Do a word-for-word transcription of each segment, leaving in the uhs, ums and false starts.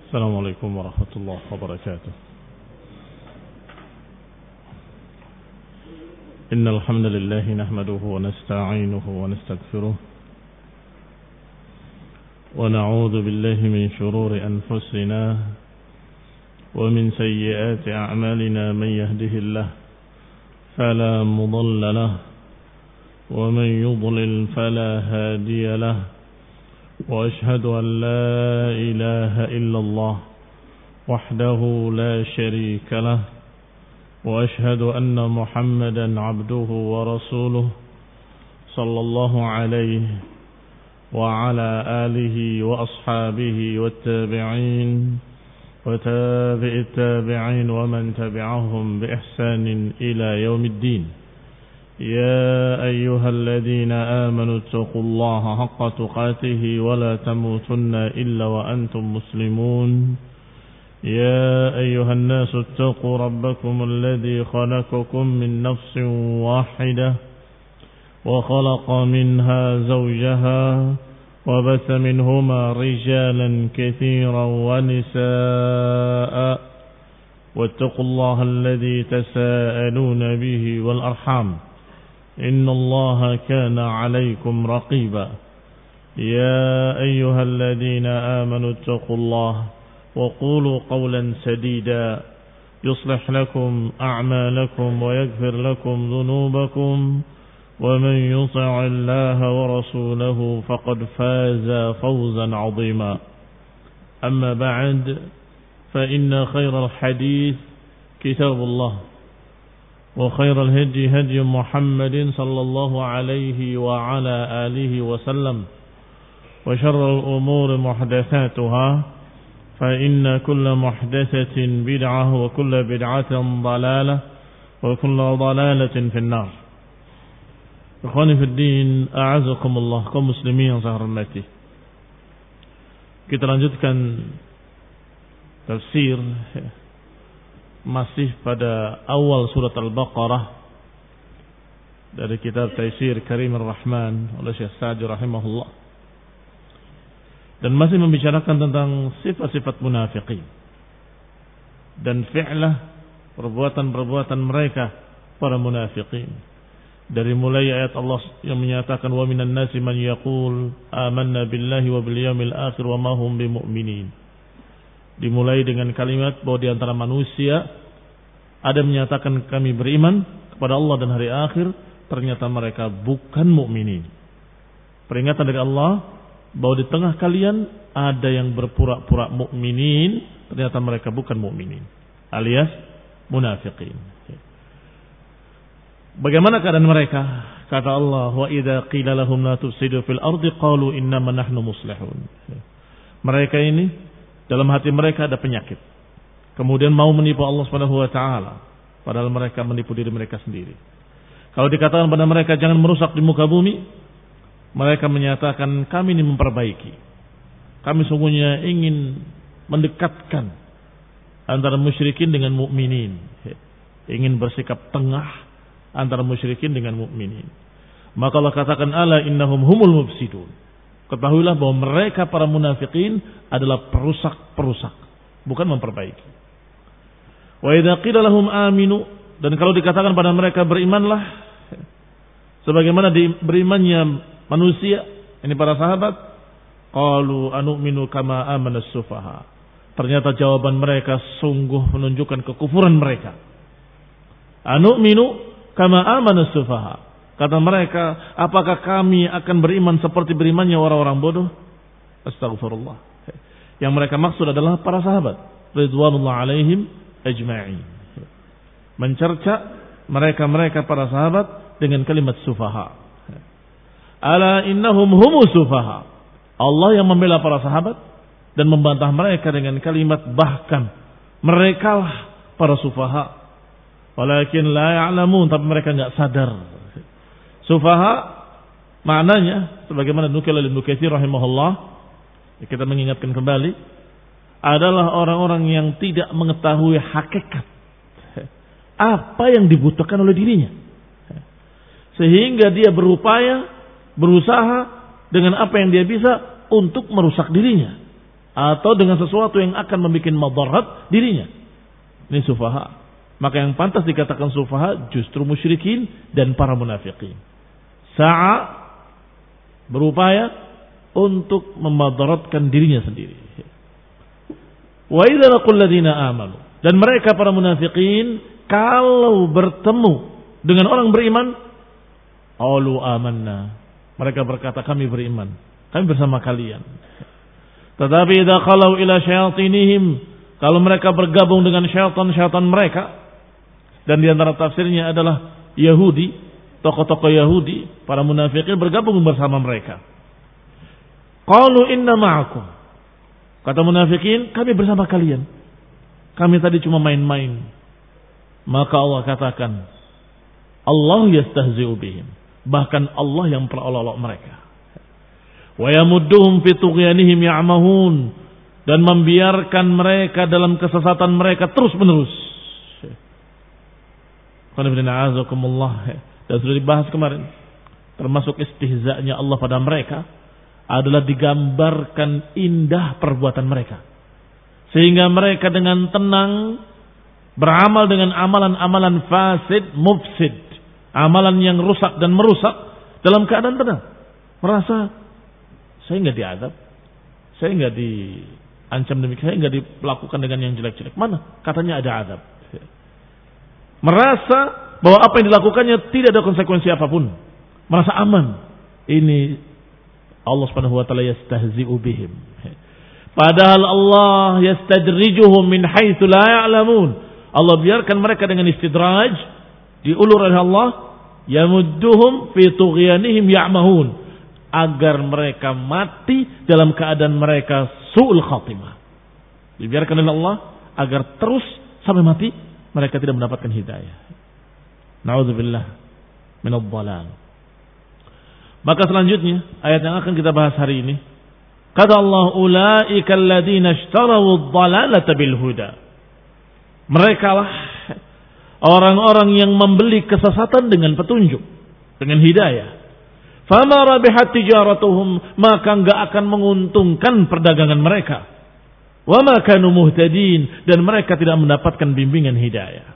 السلام عليكم ورحمة الله وبركاته. إن الحمد لله نحمده ونستعينه ونستغفره ونعوذ بالله من شرور أنفسنا ومن سيئات أعمالنا. من يهده الله فلا مضل له ومن يضلل فلا هادي له، وأشهد أن لا إله إلا الله وحده لا شريك له، وأشهد أن محمدا عبده ورسوله صلى الله عليه وعلى آله وأصحابه والتابعين وتابع التابعين ومن تبعهم بإحسان إلى يوم الدين. يا أيها الذين آمنوا اتقوا الله حق تقاته ولا تموتن إلا وأنتم مسلمون. يا أيها الناس اتقوا ربكم الذي خلقكم من نفس واحدة وخلق منها زوجها وبث منهما رجالا كثيرا ونساء، واتقوا الله الذي تساءلون به والأرحام إن الله كان عليكم رقيبا. يا أيها الذين آمنوا اتقوا الله وقولوا قولا سديدا يصلح لكم أعمالكم ويغفر لكم ذنوبكم، ومن يطع الله ورسوله فقد فاز فوزا عظيما. أما بعد، فإن خير الحديث كتاب الله، وخير الهدي هدي محمد صلى الله عليه وعلى آله وسلم، وشر الأمور محدثاتها، فإن كل محدثة بدعة وكل بدعة ضلالة وكل ضلالة في النار. Ikhwani fi din, a'azakumullah, kaum muslimin yang saya hormati. Kita lanjutkan tafsir masih pada awal surat Al-Baqarah dari kitab Taisir Karim Ar-Rahman oleh Syekh Sa'di rahimahullah, dan masih membicarakan tentang sifat-sifat munafiqin dan fi'lah, perbuatan-perbuatan mereka para munafiqin. Dari mulai ayat Allah yang menyatakan wa minan nasi man yaqul amanna billahi wa bil yawmil akhir wa ma hum bimu'minin. Dimulai dengan kalimat bahwa di antara manusia ada menyatakan kami beriman kepada Allah dan hari akhir, ternyata mereka bukan mukminin. Peringatan dari Allah bahwa di tengah kalian ada yang berpura-pura mukminin, ternyata mereka bukan mukminin, alias munafiqin. Bagaimana keadaan mereka? Kata Allah, wa idza qila lahum la tufsidu fil ardi qalu innama nahnu muslihun. Mereka ini dalam hati mereka ada penyakit, kemudian mau menipu Allah Subhanahu wa taala, padahal mereka menipu diri mereka sendiri. Kalau dikatakan pada mereka jangan merusak di muka bumi, mereka menyatakan kami ini memperbaiki. Kami sungguhnya ingin mendekatkan antara musyrikin dengan mukminin, ingin bersikap tengah antara musyrikin dengan mukminin. Maka Allah katakan ala innahum humul mufsidun. Ketahuilah bahwa mereka para munafikin adalah perusak-perusak, bukan memperbaiki. Wa idza qila lahum aminu, dan kalau dikatakan pada mereka berimanlah sebagaimana di berimannya manusia, ini para sahabat, qalu anu'minu kama amana as-sufaha. Ternyata jawaban mereka sungguh menunjukkan kekufuran mereka. Anu'minu kama amana as-sufaha. Kata mereka, apakah kami akan beriman seperti berimannya orang-orang bodoh? Astagfirullah. Yang mereka maksud adalah para sahabat ridwanullah alaihim ajma'in. Mencerca mereka-mereka para sahabat dengan kalimat sufaha. Ala innahum humus sufaha. Allah yang membela para sahabat dan membantah mereka dengan kalimat bahkan merekalah para sufaha. Walakin la ya'lamun, tapi mereka enggak sadar. Sufaha maknanya sebagaimana nukil oleh Ibnu Katsir rahimahullah, kita mengingatkan kembali, adalah orang-orang yang tidak mengetahui hakikat apa yang dibutuhkan oleh dirinya, sehingga dia berupaya, berusaha dengan apa yang dia bisa untuk merusak dirinya. atau dengan sesuatu yang akan membuat madarat dirinya. Ini sufaha. Maka yang pantas dikatakan sufaha justru musyrikin dan para munafikin. Sa'a berupaya untuk memadaratkan dirinya sendiri. Wa idza laqul ladina amanu, dan mereka para munafikin kalau bertemu dengan orang beriman, qalu amanna, mereka berkata kami beriman, kami bersama kalian. Tetapi idza khalau ila syayatinihim, kalau mereka bergabung dengan syaitan-syaitan mereka, dan di antara tafsirnya adalah Yahudi, tokoh-tokoh Yahudi, para munafikin bergabung bersama mereka. Qalu inna ma'akum, kata munafikin, kami bersama kalian, kami tadi cuma main-main. Maka Allah katakan, Allah yastahzi'u bihim, bahkan Allah yang memperolok-olok mereka. Wa yamudduhum fi tughyanihim ya'mahun, dan membiarkan mereka dalam kesesatan mereka terus-menerus. Dan sudah dibahas kemarin, termasuk istihza'nya Allah pada mereka adalah digambarkan indah perbuatan mereka, sehingga mereka dengan tenang beramal dengan amalan-amalan fasid, mufsid, amalan yang rusak dan merusak dalam keadaan tenang, merasa saya nggak diadab, saya nggak diancam demikian, saya nggak dilakukan dengan yang jelek-jelek. Mana katanya ada adab? Merasa bahwa apa yang dilakukannya tidak ada konsekuensi apapun, merasa aman. Ini Allah Subhanahu wa taala yastahzi'u bihim. Padahal Allah yastadrijuhum min haitsu la ya'lamun. Allah biarkan mereka dengan istidraj, diulur oleh Allah, yamudduhum fi tughyanihim ya'mahun, agar mereka mati dalam keadaan mereka su'ul khatimah. Dibiarkan oleh Allah agar terus sampai mati mereka tidak mendapatkan hidayah. Na'udzubillah minadh dhalal. Maka selanjutnya ayat yang akan kita bahas hari ini, kata Allah, ulaika alladziina ishtaraw ad-dhalalata bil huda. Merekalah orang-orang yang membeli kesesatan dengan petunjuk, dengan hidayah. Fama rabihat tijaratuhum, maka enggak akan menguntungkan perdagangan mereka. Wa ma kanu muhtadin, dan mereka tidak mendapatkan bimbingan hidayah.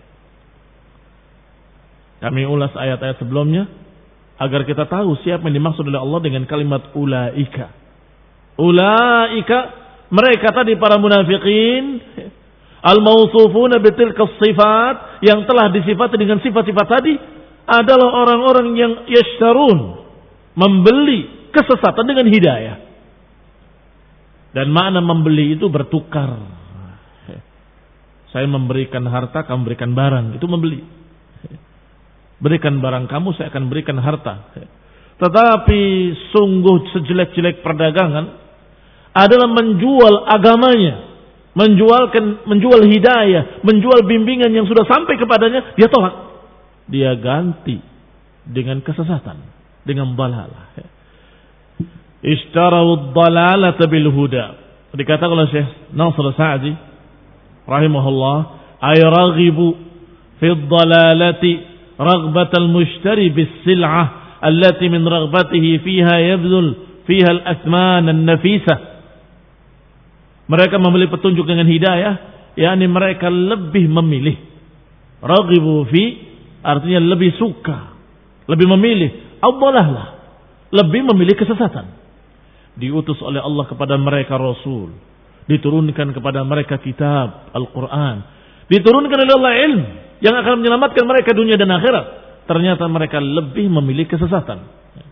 Kami ulas ayat-ayat sebelumnya agar kita tahu siapa yang dimaksud oleh Allah dengan kalimat ulaika. Ulaika, mereka tadi para munafikin, al-mawsufuna bitilka sifat, yang telah disifati dengan sifat-sifat tadi, adalah orang-orang yang yashtarun, membeli kesesatan dengan hidayah. Dan makna membeli itu bertukar. Saya memberikan harta, kamu berikan barang, itu membeli. Berikan barang kamu, saya akan berikan harta. Tetapi sungguh sejelek-jelek perdagangan adalah menjual agamanya, menjualkan, menjual hidayah, menjual bimbingan yang sudah sampai kepadanya, dia tolak. Dia ganti dengan kesesatan, dengan dalalah. Ishtarawud dalalata bil huda. Dikatakan oleh Syekh Nasr Sa'di rahimahullah, ay raghibu fi dalalati ragbatal mushtari bis sil'ah allati min ragbatihi fiha yabdul fiha al-athman an-nafisah. Mereka membeli petunjuk dengan hidayah, yakni mereka lebih memilih. Raghibu fi artinya lebih suka, lebih memilih. Ad-dalalah, lebih memilih kesesatan. Diutus oleh Allah kepada mereka Rasul, diturunkan kepada mereka kitab Al-Quran, diturunkan oleh Allah ilmu yang akan menyelamatkan mereka dunia dan akhirat. Ternyata mereka lebih memilih kesesatan.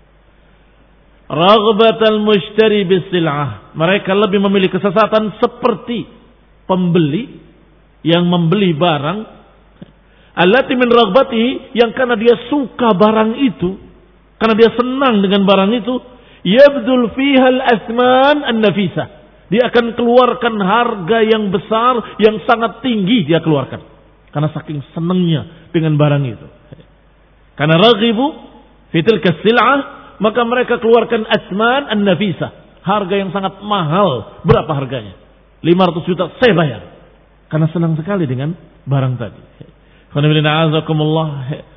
Raghbatal mushtari bisil'ah, mereka lebih memilih kesesatan seperti pembeli yang membeli barang, allati min raghbatihi, yang karena dia suka barang itu, karena dia senang dengan barang itu, yabdul fiha al-athman an-nafisah, dia akan keluarkan harga yang besar, yang sangat tinggi dia keluarkan, karena saking senangnya dengan barang itu. Karena raghibu fi tilka sil'ah, maka mereka keluarkan athman an-nafisah, harga yang sangat mahal. Berapa harganya? lima ratus juta saya bayar, karena senang sekali dengan barang tadi.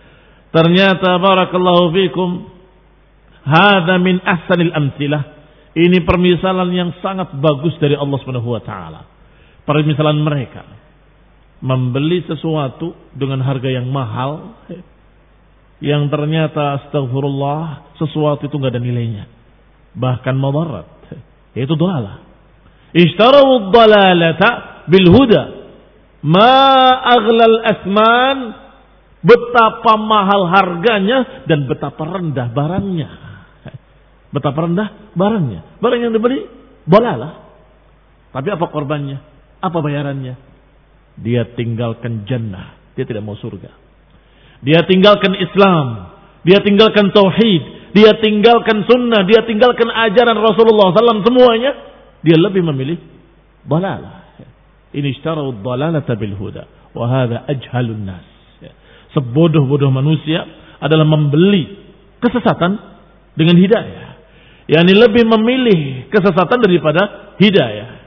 Ternyata barakallahu fikum, hadza min ahsanil amtsilah, Ini permisalan yang sangat bagus dari Allah Subhanahu wa taala. Permisalan mereka membeli sesuatu dengan harga yang mahal, yang ternyata astagfirullah sesuatu itu enggak ada nilainya, bahkan mudarat, yaitu dhalalah. Ishtaraw ad-dalalata bil huda ma aghlal asman, betapa mahal harganya dan betapa rendah barangnya. Betapa rendah barangnya. Barang yang dibeli dhalalah. Tapi apa korbannya? Apa bayarannya? Dia tinggalkan jannah, dia tidak mau surga. Dia tinggalkan Islam, dia tinggalkan tauhid, dia tinggalkan sunnah, dia tinggalkan ajaran Rasulullah sallallahu alaihi wasallam semuanya. Dia lebih memilih dhalalah. Ini ishtaraw ad-dhalalata bil huda wa hadha ajhalun nas. Sebodoh-bodoh manusia adalah membeli kesesatan dengan hidayah. Yani lebih memilih kesesatan daripada hidayah.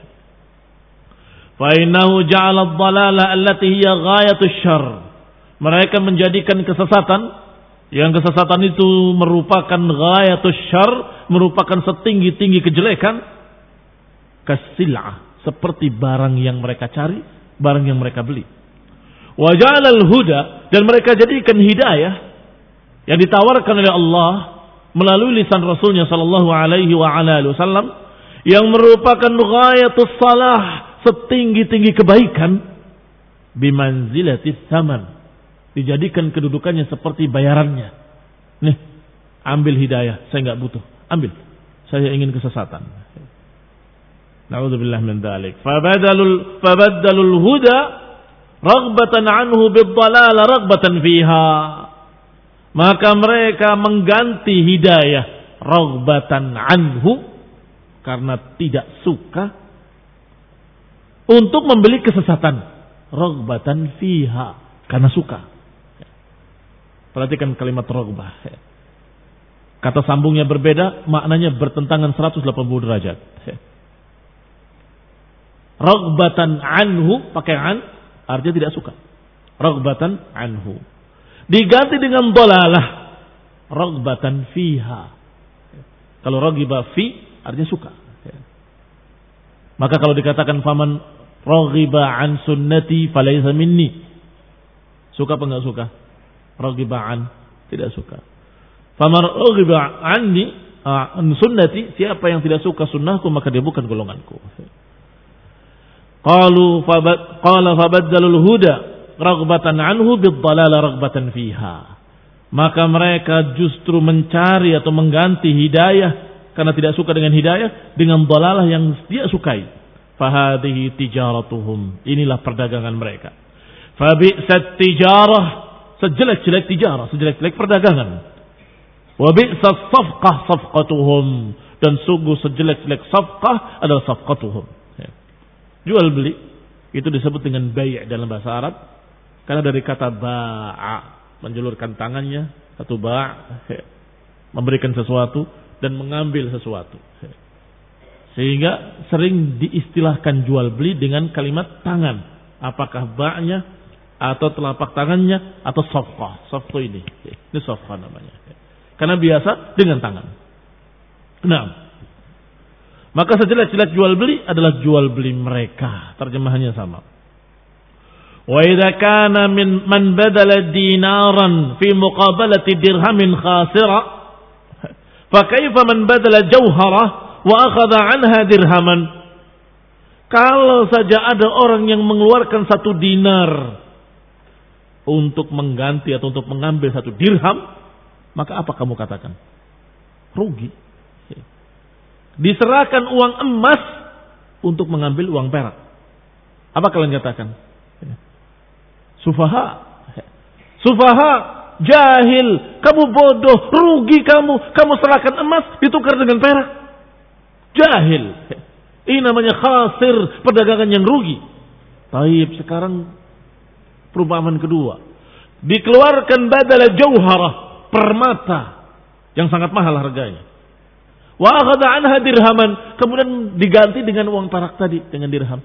Fa innahu ja'ala ad-dhalala allati hiya ghayatus syarr. Mereka menjadikan kesesatan, yang kesesatan itu merupakan ghayatus syarr, merupakan setinggi-tinggi kejelekan, kasil'ah, seperti barang yang mereka cari, barang yang mereka beli. Wa ja'ala al-huda, dan mereka jadikan hidayah yang ditawarkan oleh Allah melalui lisan Rasulnya sallallahu alaihi wa ala alihi wasallam, yang merupakan ghayatus salah, setinggi-tinggi kebaikan, bimanzilatis tsaman, dijadikan kedudukannya seperti bayarannya. Nih, ambil hidayah, saya enggak butuh. Ambil. Saya ingin kesesatan. Na'udzubillah min dzalik. Fabadalul fabadalul huda raghbatan anhu bid-dhalala raghbatan fiha. Maka mereka mengganti hidayah raghbatan anhu, karena tidak suka, untuk membeli kesesatan raghbatan fiha, karena suka. Perhatikan kalimat raghbah. Kata sambungnya berbeda, maknanya bertentangan seratus delapan puluh derajat. Raghbatan anhu pakai an, artinya tidak suka. Raghbatan anhu. Diganti dengan dhalalah, raghbatan fiha. Kalau raghiba fi artinya suka. Maka kalau dikatakan faman raghiba an sunnati falaysa minni, suka apa enggak suka? Raghiba an, tidak suka. Faman raghiba anni an sunnati, siapa yang tidak suka sunnahku maka dia bukan golonganku. Qalu fabad qala fabaddalul huda raghbatan anhu bid-dhalala raghbatan fiha. Maka mereka justru mencari atau mengganti hidayah karena tidak suka dengan hidayah dengan dhalalah yang dia sukai. Fahadhihi tijaratuhum, inilah perdagangan mereka. Fabi'sat tijarah, sejelek-jelek tijarah, sejelek-jelek perdagangan. Wa bi'sat safqah safqatuhum, dan sungguh sejelek-jelek safqah adalah safqatuhum. Jual beli itu disebut dengan bai' dalam bahasa Arab karena dari kata ba'a, menjulurkan tangannya, satu ba', memberikan sesuatu dan mengambil sesuatu. Sehingga sering diistilahkan jual beli dengan kalimat tangan. Apakah ba'nya atau telapak tangannya atau safqah. Safqah ini. Ini safqah namanya. Karena biasa dengan tangan. Nah, maka sejelek-jelek jual beli adalah jual beli mereka. Terjemahannya sama. Wa idza kana min man badala dinaran fi muqabalati dirhamin khasira, fa kaifa man badala jauharah wa akhadha anha dirhaman. Kalau saja ada orang yang mengeluarkan satu dinar untuk mengganti atau untuk mengambil satu dirham, maka apa kamu katakan? Rugi. Diserahkan uang emas untuk mengambil uang perak. Apa kalian katakan? Sufaha. Sufaha, jahil, kamu bodoh, rugi kamu, kamu serahkan emas ditukar dengan perak. Jahil. Ini namanya khasir, perdagangan yang rugi. Taib, sekarang perumpamaan kedua. Dikeluarkan badala jauharah, permata yang sangat mahal harganya. Wa akhadha anha dirhaman, kemudian diganti dengan uang perak tadi, dengan dirham.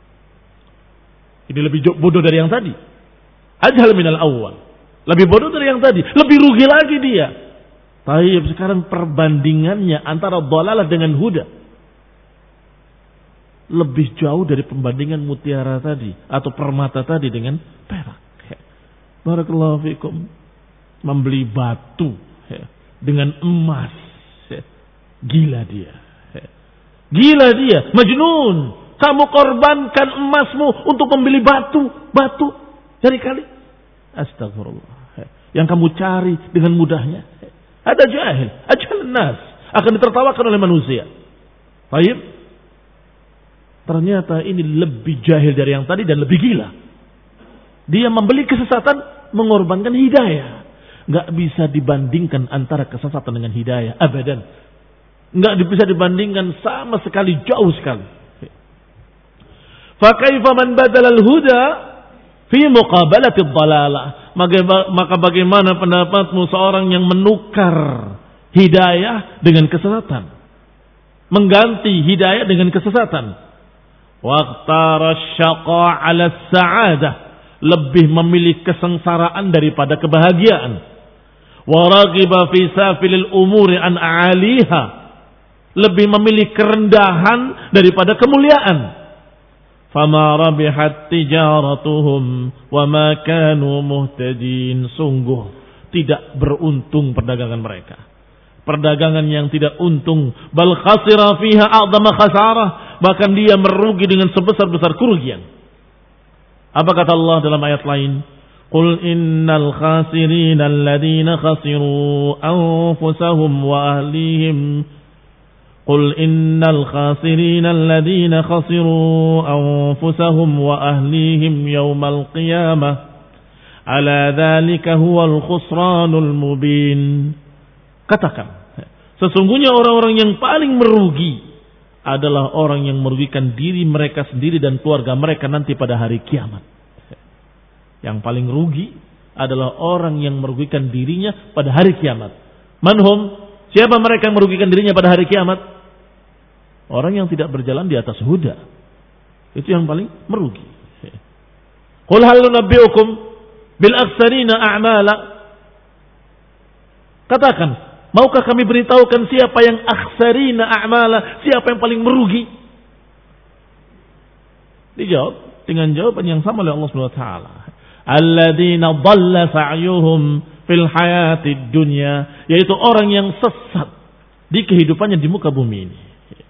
Ini lebih bodoh dari yang tadi. Ajhal minal awal. Lebih bodoh dari yang tadi, lebih rugi lagi dia. Tapi sekarang perbandingannya antara dhalalah dengan huda lebih jauh dari perbandingan mutiara tadi atau permata tadi dengan perak. Barakallahu fikum. Membeli batu dengan emas. Gila dia. Gila dia. Majnun. Kamu korbankan emasmu untuk membeli batu. Batu. Cari kali. Astagfirullah. Yang kamu cari dengan mudahnya. Ada jahil. Ajhal nas. Akan ditertawakan oleh manusia. Baik. Ternyata ini lebih jahil dari yang tadi dan lebih gila. Dia membeli kesesatan, mengorbankan hidayah. Nggak bisa dibandingkan antara kesesatan dengan hidayah. Abadan. Nggak bisa dibandingkan sama sekali, jauh sekali. Fakaifa man badal al-huda fi muqabalati ad-dhalalah. Maka bagaimana pendapatmu seorang yang menukar hidayah dengan kesesatan? Mengganti hidayah dengan kesesatan. Waqtara syaqa 'ala as-sa'adah. Lebih memilih kesengsaraan daripada kebahagiaan. Waragiba fi safilil umuri an a'aliha. Lebih memilih kerendahan daripada kemuliaan. Fama rabihat tijaratuhum wa ma kanu muhtadin. Sungguh tidak beruntung perdagangan mereka. Perdagangan yang tidak untung. Bal khasira fiha a'zama khasarah. Bahkan dia merugi dengan sebesar-besar kerugian. Apa kata Allah dalam ayat lain? Qul innal khasirin alladhina khasiru anfusahum wa ahlihim. Qul innal khasirin alladhina khasiru anfusahum wa ahlihim yawmal qiyamah. Ala dhalika huwal khusranul mubin. Katakan, sesungguhnya orang-orang yang paling merugi adalah orang yang merugikan diri mereka sendiri dan keluarga mereka nanti pada hari kiamat. Yang paling rugi adalah orang yang merugikan dirinya pada hari kiamat. Manhum? Siapa mereka yang merugikan dirinya pada hari kiamat? Orang yang tidak berjalan di atas huda. Itu yang paling merugi. Qul hal nunabbi'ukum bil akhsarina a'mala. Katakan, maukah kami beritahukan siapa yang akhsarina a'mala, siapa yang paling merugi? Dijawab dengan jawaban yang sama oleh Allah Subhanahu wa taala. Alladzina dhalla sa'yuhum fil hayatid dunya, yaitu orang yang sesat di kehidupannya di muka bumi ini.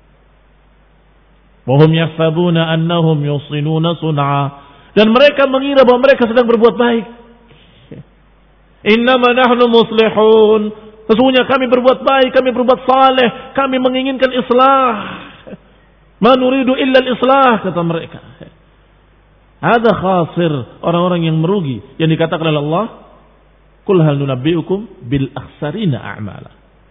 Wa hum yahsabuna annahum yusinuna sun'a, dan mereka mengira bahwa mereka sedang berbuat baik. Innama nahnu muslihun. Sesungguhnya kami berbuat baik, kami berbuat saleh, kami menginginkan islah. Ma nuridu illa al-islah, kata mereka. Ada khasir, orang-orang yang merugi. Yang dikatakan oleh Allah, Qul hal nunabbi'ukum bil akhsarina a'mala.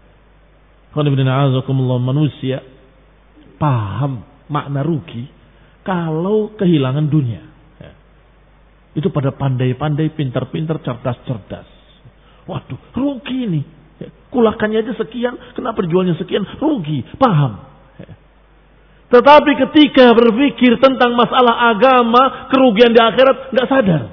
Qul manusia paham makna rugi kalau kehilangan dunia. Itu pada pandai-pandai, pintar-pintar, cerdas-cerdas. Waduh, rugi ini. Kulakannya aja sekian, kenapa jualnya sekian? Rugi, paham. Tetapi ketika berpikir tentang masalah agama, kerugian di akhirat, nggak sadar.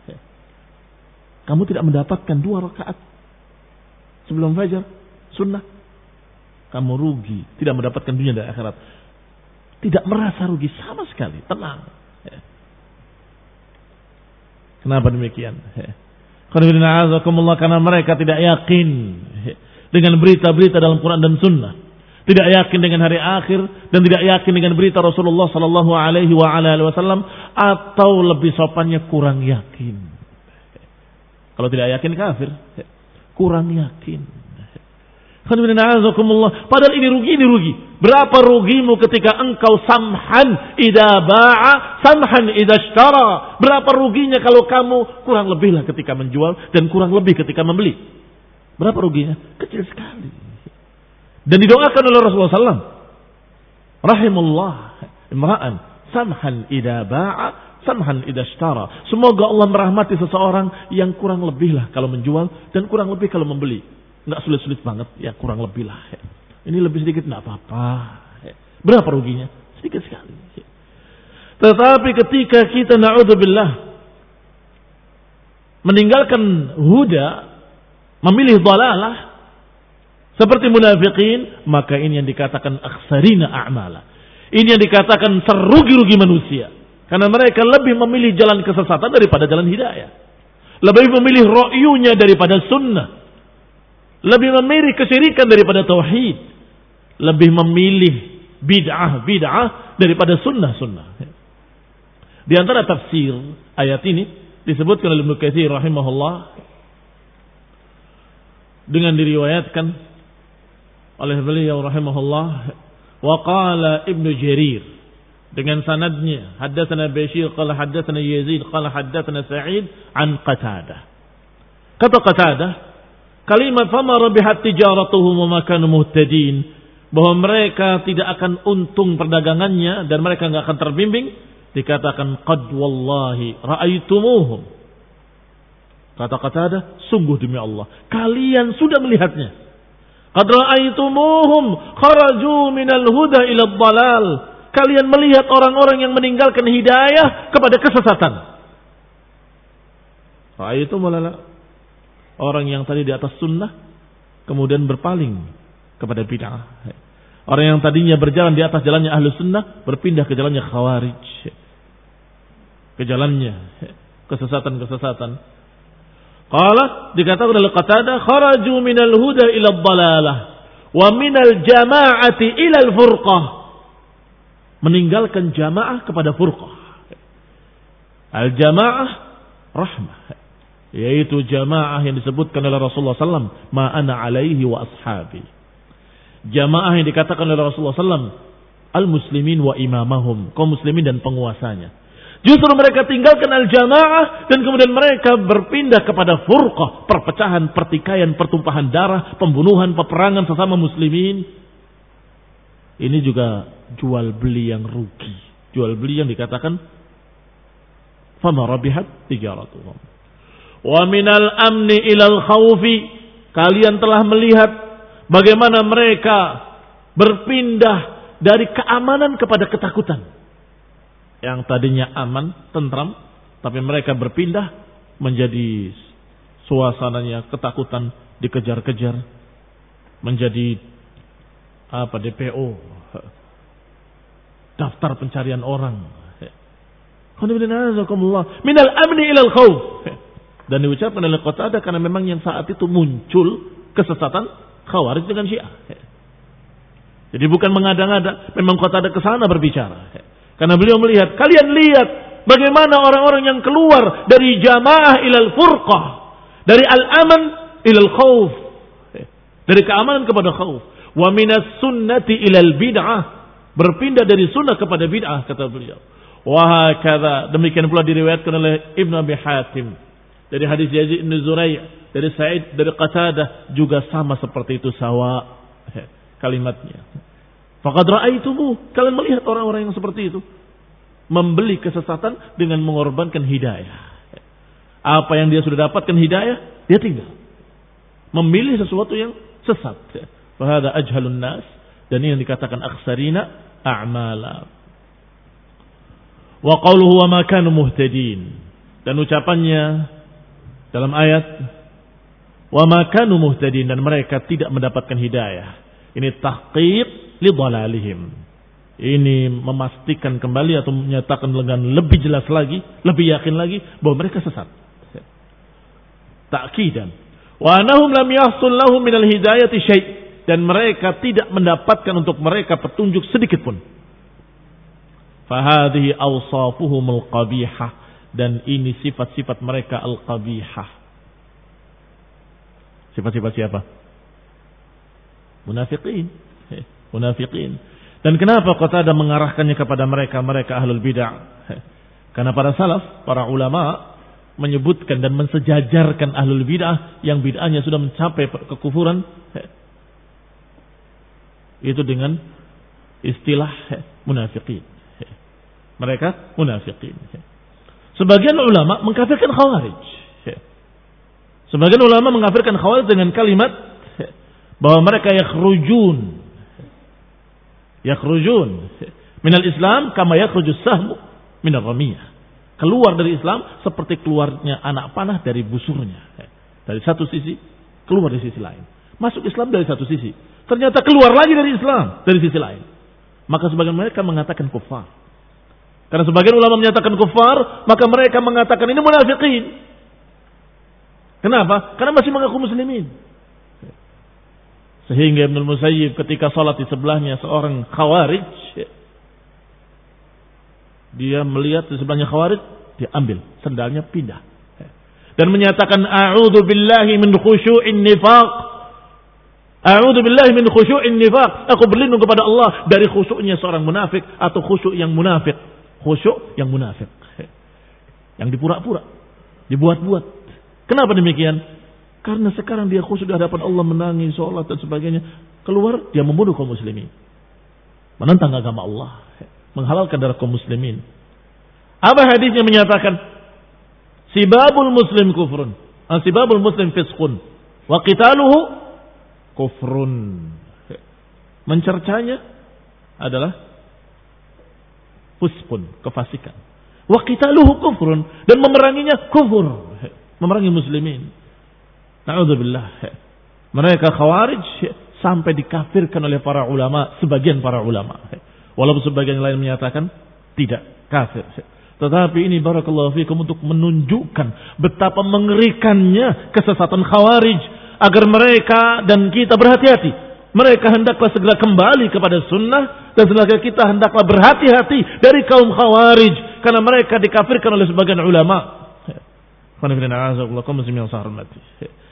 Kamu tidak mendapatkan dua rakaat sebelum fajar, sunnah. Kamu rugi, tidak mendapatkan dunia dan akhirat. Tidak merasa rugi sama sekali, tenang. Kenapa demikian? Karena mereka tidak yakin dengan berita-berita dalam Quran dan Sunnah, tidak yakin dengan hari akhir, dan tidak yakin dengan berita Rasulullah Sallallahu Alaihi Wasallam, atau lebih sopannya kurang yakin. Kalau tidak yakin kafir, kurang yakin. Padahal ini rugi, ini rugi. Berapa rugimu ketika engkau samhan idza ba'a, samhan idza ishtara. Berapa ruginya kalau kamu kurang lebih lah ketika menjual dan kurang lebih ketika membeli. Berapa ruginya? Kecil sekali. Dan didoakan oleh Rasulullah sallallahu alaihi wasallam, rahimullah imra'an samhan idza ba'a, samhan idza ishtara. Semoga Allah merahmati seseorang yang kurang lebih lah kalau menjual dan kurang lebih kalau membeli. Enggak sulit-sulit banget, ya kurang lebih lah. Ini lebih sedikit enggak apa-apa. Berapa ruginya? Sedikit sekali. Tetapi ketika kita na'udzubillah meninggalkan huda, memilih dhalalah, seperti munafikin, maka ini yang dikatakan aksarina a'mala. Ini yang dikatakan serugi-rugi manusia. Karena mereka lebih memilih jalan kesesatan daripada jalan hidayah. Lebih memilih ro'yunya daripada sunnah. Lebih memilih kesyirikan daripada tauhid. Lebih memilih bid'ah-bid'ah daripada sunnah-sunnah. Di antara tafsir ayat ini disebutkan oleh Ibnu Katsir rahimahullah dengan diriwayatkan oleh beliau rahimahullah, wa qala Ibnu Jarir dengan sanadnya, haddatsana Bashir qala haddatsana Yazid qala haddatsana Sa'id an Qatadah. Kata Qatadah, kalimat fama rabihat tijaratuhum wa ma kanu muhtadin, bahwa mereka tidak akan untung perdagangannya dan mereka enggak akan terbimbing, dikatakan qad wallahi ra'aitumuhum. Kata Qatadah, sungguh demi Allah, kalian sudah melihatnya. Qad ra'aitumuhum kharaju minal huda ila dhalal. Kalian melihat orang-orang yang meninggalkan hidayah kepada kesesatan. Ra'aitumulala, orang yang tadi di atas sunnah kemudian berpaling kepada bid'ah. Orang yang tadinya berjalan di atas jalannya ahlu sunnah berpindah ke jalannya khawarij, ke jalannya kesesatan-kesesatan. Qala, dikatakan oleh Qatadah, kharaju minal huda ila dhalalah wa minal jama'ati ila al-furqah. Meninggalkan jamaah kepada furqah. Al-jamaah rahmah, yaitu jamaah yang disebutkan oleh Rasulullah sallallahu alaihi wasallam, ma ana alaihi wa ashabi. Jamaah yang dikatakan oleh Rasulullah sallallahu alaihi wasallam, al-muslimin wa imamahum, kaum muslimin dan penguasanya. Justru mereka tinggalkan al-jamaah dan kemudian mereka berpindah kepada furqah, perpecahan, pertikaian, pertumpahan darah, pembunuhan, peperangan sesama muslimin. Ini juga jual beli yang rugi, jual beli yang dikatakan fama rabihat tijaratuhum. Wa minal amni ilal khawfi, kalian telah melihat bagaimana mereka berpindah dari keamanan kepada ketakutan. Yang tadinya aman, tentram, tapi mereka berpindah menjadi suasananya ketakutan, dikejar-kejar, menjadi apa D P O, daftar pencarian orang. Minal amni ilal khawf. Dan diucapkan oleh Qatadah karena memang yang saat itu muncul kesesatan Khawarij dengan Syiah. Jadi bukan mengada-ngada, memang Qatadah ke sana berbicara. Karena beliau melihat, kalian lihat bagaimana orang-orang yang keluar dari jamaah ilal furqah, dari al-aman ilal khawf, dari keamanan kepada khawf, wa minas sunnati ilal bid'ah, berpindah dari sunnah kepada bid'ah, kata beliau. Wa hakadha, demikian pula diriwayatkan oleh Ibnu Abi Hatim dari hadis Yazid bin Zurai', dari Sa'id, dari Qatadah, juga sama seperti itu, sawa kalimatnya. Faqad ra'aitumu, kalian melihat orang-orang yang seperti itu membeli kesesatan dengan mengorbankan hidayah. Apa yang dia sudah dapatkan hidayah, dia tinggal memilih sesuatu yang sesat. Fa hadza ajhalun nas, dan ini yang dikatakan aksarina a'mala. Wa qawluhu wa ma kanu muhtadin, dan ucapannya dalam ayat wa ma kanu muhtadin, dan mereka tidak mendapatkan hidayah. Ini tahqiq li dhalalihim. Ini memastikan kembali atau menyatakan dengan lebih jelas lagi, lebih yakin lagi bahwa mereka sesat. Ta'kidan. Wa annahum lam yahsul lahum minal hidayati syai', dan mereka tidak mendapatkan untuk mereka petunjuk sedikit pun. Fa hadhihi awsafuhumul qabihah, dan ini sifat-sifat mereka al-qabihah. Sifat-sifat siapa? Munafiqin. Munafiqin. Dan kenapa Qatadah mengarahkannya kepada mereka, mereka ahlul bid'ah? Karena para salaf, para ulama menyebutkan dan mensejajarkan ahlul bid'ah yang bid'ahnya sudah mencapai kekufuran itu dengan istilah munafiqin. Mereka munafiqin. Sebagian ulama mengkafirkan Khawarij. Sebagian ulama mengkafirkan Khawarij dengan kalimat bahwa mereka yakhrujun yakhrujun minal Islam kama yakhrujus sahmu minar ramiyah. Keluar dari Islam seperti keluarnya anak panah dari busurnya. Dari satu sisi keluar di sisi lain. Masuk Islam dari satu sisi. Ternyata keluar lagi dari Islam dari sisi lain. Maka sebagian mereka mengatakan kufar. Karena sebagian ulama menyatakan kufar, maka mereka mengatakan ini munafiqin. Kenapa? Karena masih mengaku muslimin. Sehingga Ibnu Musayyib ketika salat di sebelahnya seorang khawarij, dia melihat di sebelahnya khawarij, dia ambil sendalnya pindah. Dan menyatakan a'udzu billahi min khusyu'in nifaq. A'udzu billahi min khusyu'in nifaq. Aku berlindung kepada Allah dari khusyuknya seorang munafik atau khusyuk yang munafik. Khusyuk yang munafik. Yang dipura-pura, dibuat-buat. Kenapa demikian? Karena sekarang dia khusyuk di hadapan Allah, menangis, sholat dan sebagainya. Keluar dia membunuh kaum muslimin. Menentang agama Allah, menghalalkan darah kaum muslimin. Apa hadisnya menyatakan? Sibabul muslim kufrun. Sibabul muslim fisqun. Wa qitaluhu kufrun. Mencercanya adalah fuskun, kefasikan. Wa qitaluhu kufrun, dan memeranginya kufur. Memerangi muslimin. Na'udzubillah. Mereka khawarij sampai dikafirkan oleh para ulama, sebagian para ulama. Walaupun sebagian lain menyatakan tidak kafir. Tetapi ini barakallahu fikum untuk menunjukkan betapa mengerikannya kesesatan khawarij, agar mereka dan kita berhati-hati. Mereka hendaklah segera kembali kepada sunnah, dan setelah kita hendaklah berhati-hati dari kaum khawarij, karena mereka dikafirkan oleh sebagian ulama. Qul inna a'udzu billahi min syarri ma